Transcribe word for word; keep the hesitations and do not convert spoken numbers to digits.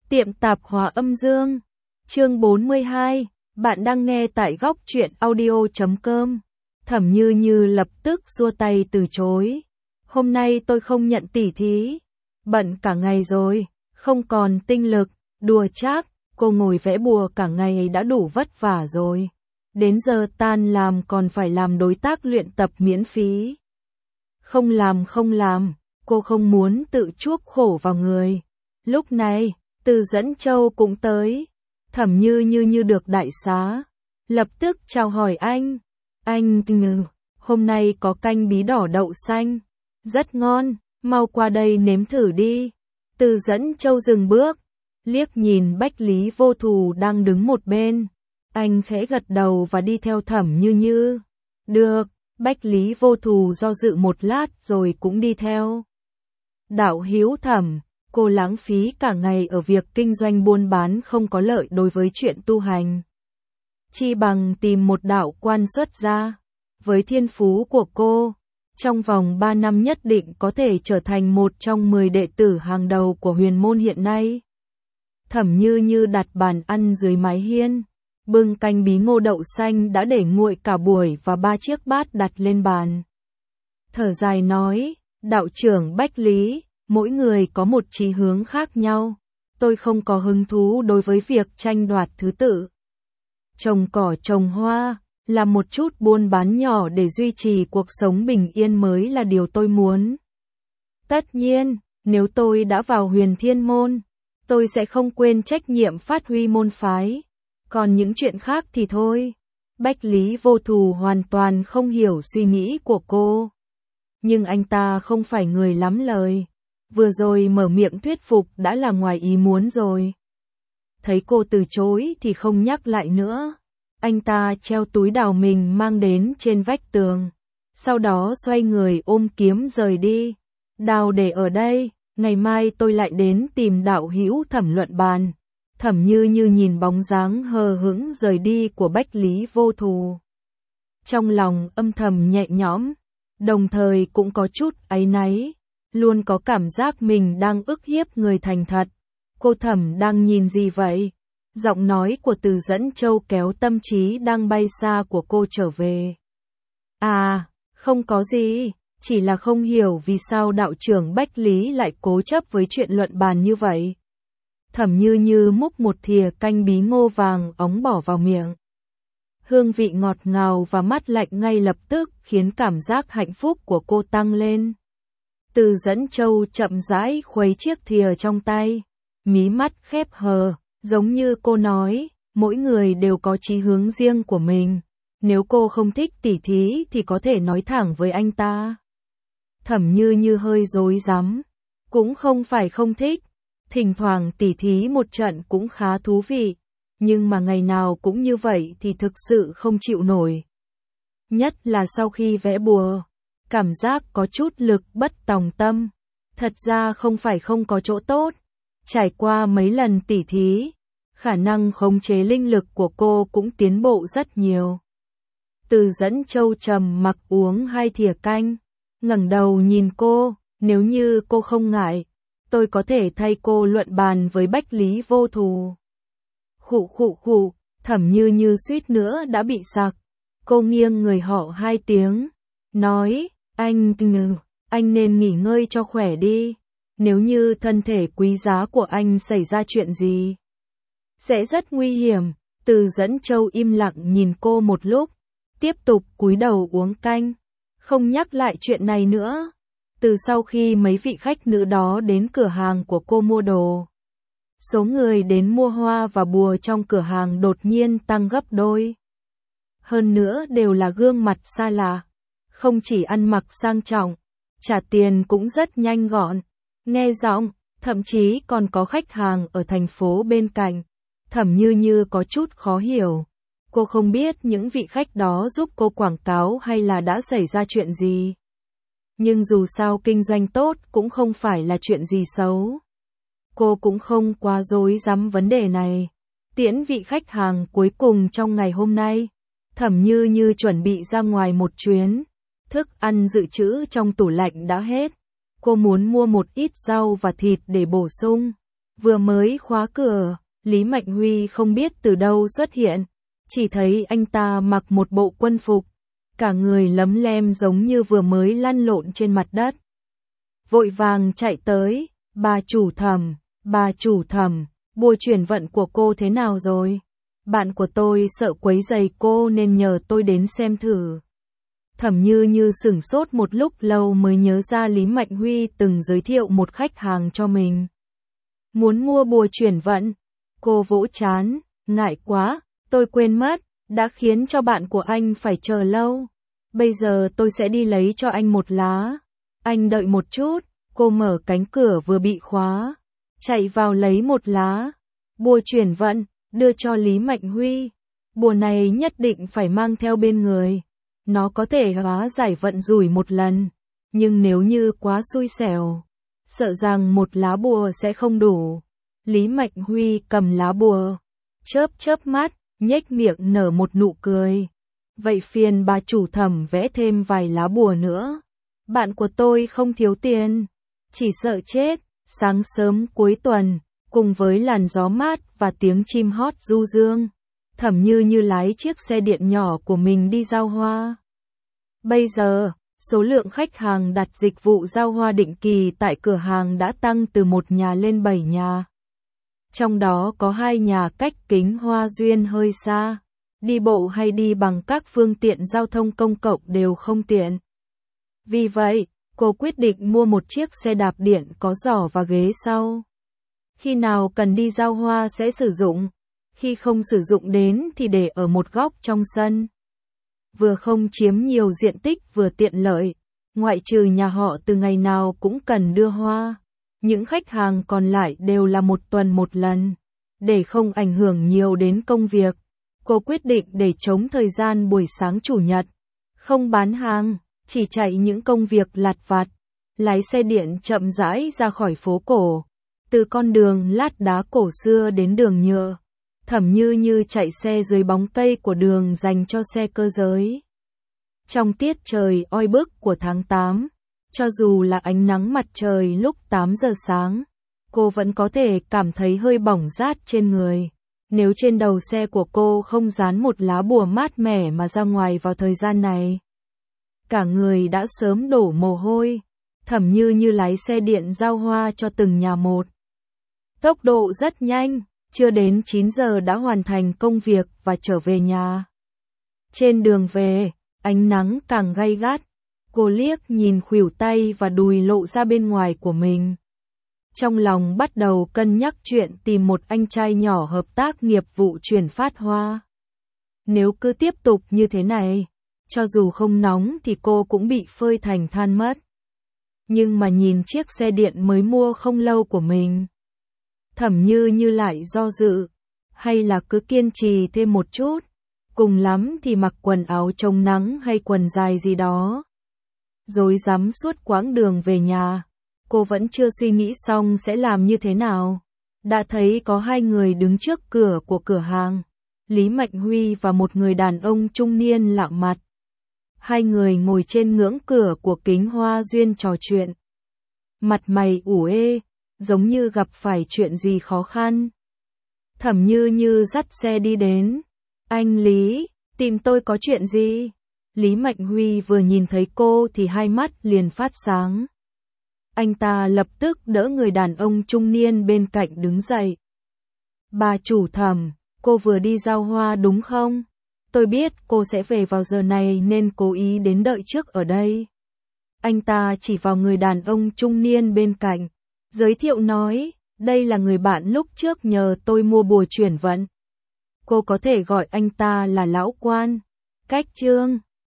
Tiệm tạp hóa âm dương. Chương bốn mươi hai. Bạn đang nghe tại góc truyện audio chấm com. Thẩm Như Như lập tức giơ tay từ chối. Hôm nay tôi không nhận tỉ thí. Bận cả ngày rồi, không còn tinh lực. Đùa chắc, cô ngồi vẽ bùa cả ngày đã đủ vất vả rồi. Đến giờ tan làm còn phải làm đối tác luyện tập miễn phí. Không làm không làm, cô không muốn tự chuốc khổ vào người. Lúc này, Từ Dẫn Châu cũng tới. Thẩm Như Như như được đại xá. Lập tức chào hỏi anh. Anh Ngừ, hôm nay có canh bí đỏ đậu xanh. Rất ngon, mau qua đây nếm thử đi. Từ Dẫn Châu dừng bước, liếc nhìn Bách Lý Vô Thù đang đứng một bên. Anh khẽ gật đầu và đi theo Thẩm Như Như. Được, Bách Lý Vô Thù do dự một lát rồi cũng đi theo. Đạo hữu Thẩm, cô lãng phí cả ngày ở việc kinh doanh buôn bán không có lợi đối với chuyện tu hành. Chi bằng tìm một đạo quan xuất gia. Với thiên phú của cô, trong vòng ba năm nhất định có thể trở thành một trong mười đệ tử hàng đầu của huyền môn hiện nay. Thẩm Như Như đặt bàn ăn dưới mái hiên, bưng canh bí ngô đậu xanh đã để nguội cả buổi và ba chiếc bát đặt lên bàn. Thở dài nói, đạo trưởng Bách Lý, mỗi người có một chí hướng khác nhau. Tôi không có hứng thú đối với việc tranh đoạt thứ tự. Trồng cỏ trồng hoa, làm một chút buôn bán nhỏ để duy trì cuộc sống bình yên mới là điều tôi muốn. Tất nhiên, nếu tôi đã vào Huyền Thiên Môn, tôi sẽ không quên trách nhiệm phát huy môn phái. Còn những chuyện khác thì thôi. Bách Lý Vô Thù hoàn toàn không hiểu suy nghĩ của cô. Nhưng anh ta không phải người lắm lời. Vừa rồi mở miệng thuyết phục đã là ngoài ý muốn rồi. Thấy cô từ chối thì không nhắc lại nữa. Anh ta treo túi đào mình mang đến trên vách tường. Sau đó xoay người ôm kiếm rời đi. Đào để ở đây, ngày mai tôi lại đến tìm đạo hữu Thẩm luận bàn. Thẩm Như Như nhìn bóng dáng hờ hững rời đi của Bách Lý Vô Thù. Trong lòng âm thầm nhẹ nhõm, đồng thời cũng có chút áy náy, luôn có cảm giác mình đang ức hiếp người thành thật. Cô Thẩm đang nhìn gì vậy? Giọng nói của Từ Dẫn Châu kéo tâm trí đang bay xa của cô trở về. À, không có gì, chỉ là không hiểu vì sao đạo trưởng Bách Lý lại cố chấp với chuyện luận bàn như vậy. Thẩm Như Như múc một thìa canh bí ngô vàng óng bỏ vào miệng. Hương vị ngọt ngào và mát lạnh ngay lập tức khiến cảm giác hạnh phúc của cô tăng lên. Từ Dẫn Châu chậm rãi khuấy chiếc thìa trong tay, mí mắt khép hờ, giống như cô nói, mỗi người đều có chí hướng riêng của mình. Nếu cô không thích tỉ thí thì có thể nói thẳng với anh ta. Thẩm Như Như hơi rối rắm, cũng không phải không thích. Thỉnh thoảng tỉ thí một trận cũng khá thú vị, nhưng mà ngày nào cũng như vậy thì thực sự không chịu nổi. Nhất là sau khi vẽ bùa, cảm giác có chút lực bất tòng tâm. Thật ra không phải không có chỗ tốt. Trải qua mấy lần tỉ thí, khả năng khống chế linh lực của cô cũng tiến bộ rất nhiều. Từ Dẫn Châu trầm mặc uống hai thìa canh, ngẩng đầu nhìn cô, nếu như cô không ngại, tôi có thể thay cô luận bàn với Bách Lý Vô Thù. Khụ khụ khụ, Thẩm Như Như suýt nữa đã bị sặc. Cô nghiêng người họ hai tiếng, nói, anh Ngừ, anh nên nghỉ ngơi cho khỏe đi. Nếu như thân thể quý giá của anh xảy ra chuyện gì, sẽ rất nguy hiểm. Từ Dẫn Châu im lặng nhìn cô một lúc, tiếp tục cúi đầu uống canh, không nhắc lại chuyện này nữa. Từ sau khi mấy vị khách nữ đó đến cửa hàng của cô mua đồ, số người đến mua hoa và bùa trong cửa hàng đột nhiên tăng gấp đôi. Hơn nữa đều là gương mặt xa lạ, không chỉ ăn mặc sang trọng, trả tiền cũng rất nhanh gọn, nghe giọng, thậm chí còn có khách hàng ở thành phố bên cạnh. Thẩm Như Như có chút khó hiểu. Cô không biết những vị khách đó giúp cô quảng cáo hay là đã xảy ra chuyện gì. Nhưng dù sao kinh doanh tốt cũng không phải là chuyện gì xấu. Cô cũng không quá rối rắm vấn đề này. Tiễn vị khách hàng cuối cùng trong ngày hôm nay, Thẩm Như Như chuẩn bị ra ngoài một chuyến. Thức ăn dự trữ trong tủ lạnh đã hết. Cô muốn mua một ít rau và thịt để bổ sung. Vừa mới khóa cửa, Lý Mạnh Huy không biết từ đâu xuất hiện, chỉ thấy anh ta mặc một bộ quân phục, cả người lấm lem giống như vừa mới lăn lộn trên mặt đất. Vội vàng chạy tới, bà chủ Thẩm, bà chủ Thẩm, bùa chuyển vận của cô thế nào rồi? Bạn của tôi sợ quấy rầy cô nên nhờ tôi đến xem thử. Thẩm Như Như sửng sốt một lúc lâu mới nhớ ra Lý Mạnh Huy từng giới thiệu một khách hàng cho mình. Muốn mua bùa chuyển vận, cô vỗ trán, ngại quá, tôi quên mất, đã khiến cho bạn của anh phải chờ lâu. Bây giờ tôi sẽ đi lấy cho anh một lá. Anh đợi một chút, cô mở cánh cửa vừa bị khóa, chạy vào lấy một lá. Bùa chuyển vận, đưa cho Lý Mạnh Huy. Bùa này nhất định phải mang theo bên người. Nó có thể hóa giải vận rủi một lần, nhưng nếu như quá xui xẻo, sợ rằng một lá bùa sẽ không đủ. Lý Mạnh Huy cầm lá bùa, chớp chớp mắt, nhếch miệng nở một nụ cười. Vậy phiền bà chủ Thẩm vẽ thêm vài lá bùa nữa. Bạn của tôi không thiếu tiền, chỉ sợ chết. Sáng sớm cuối tuần, cùng với làn gió mát và tiếng chim hót du dương, Thẩm Như Như lái chiếc xe điện nhỏ của mình đi giao hoa. Bây giờ, số lượng khách hàng đặt dịch vụ giao hoa định kỳ tại cửa hàng đã tăng từ một nhà lên bảy nhà. Trong đó có hai nhà cách Kính Hoa Duyên hơi xa, đi bộ hay đi bằng các phương tiện giao thông công cộng đều không tiện. Vì vậy, cô quyết định mua một chiếc xe đạp điện có giỏ và ghế sau. Khi nào cần đi giao hoa sẽ sử dụng, khi không sử dụng đến thì để ở một góc trong sân. Vừa không chiếm nhiều diện tích vừa tiện lợi, ngoại trừ nhà họ từ ngày nào cũng cần đưa hoa. Những khách hàng còn lại đều là một tuần một lần. Để không ảnh hưởng nhiều đến công việc, cô quyết định để trống thời gian buổi sáng chủ nhật. Không bán hàng, chỉ chạy những công việc lặt vặt. Lái xe điện chậm rãi ra khỏi phố cổ, từ con đường lát đá cổ xưa đến đường nhựa. Thẩm Như Như chạy xe dưới bóng cây của đường dành cho xe cơ giới. Trong tiết trời oi bức của tháng tám, cho dù là ánh nắng mặt trời lúc tám giờ sáng, cô vẫn có thể cảm thấy hơi bỏng rát trên người. Nếu trên đầu xe của cô không dán một lá bùa mát mẻ mà ra ngoài vào thời gian này, cả người đã sớm đổ mồ hôi. Thẩm Như Như lái xe điện giao hoa cho từng nhà một. Tốc độ rất nhanh, chưa đến chín giờ đã hoàn thành công việc và trở về nhà. Trên đường về, ánh nắng càng gay gắt, cô liếc nhìn khuỷu tay và đùi lộ ra bên ngoài của mình. Trong lòng bắt đầu cân nhắc chuyện tìm một anh trai nhỏ hợp tác nghiệp vụ chuyển phát hoa. Nếu cứ tiếp tục như thế này, cho dù không nóng thì cô cũng bị phơi thành than mất. Nhưng mà nhìn chiếc xe điện mới mua không lâu của mình, Thẩm Như Như lại do dự, hay là cứ kiên trì thêm một chút, cùng lắm thì mặc quần áo chống nắng hay quần dài gì đó. Rối rắm suốt quãng đường về nhà, cô vẫn chưa suy nghĩ xong sẽ làm như thế nào. Đã thấy có hai người đứng trước cửa của cửa hàng, Lý Mạnh Huy và một người đàn ông trung niên lạ mặt. Hai người ngồi trên ngưỡng cửa của Kính Hoa Duyên trò chuyện. Mặt mày ủ ê, giống như gặp phải chuyện gì khó khăn. Thẩm Như Như dắt xe đi đến. Anh Lý, tìm tôi có chuyện gì? Lý Mạnh Huy vừa nhìn thấy cô thì hai mắt liền phát sáng. Anh ta lập tức đỡ người đàn ông trung niên bên cạnh đứng dậy. Bà chủ Thẩm, cô vừa đi giao hoa đúng không? Tôi biết cô sẽ về vào giờ này nên cố ý đến đợi trước ở đây. Anh ta chỉ vào người đàn ông trung niên bên cạnh, giới thiệu nói, đây là người bạn lúc trước nhờ tôi mua bùa chuyển vận. Cô có thể gọi anh ta là lão quan. Cách Trương.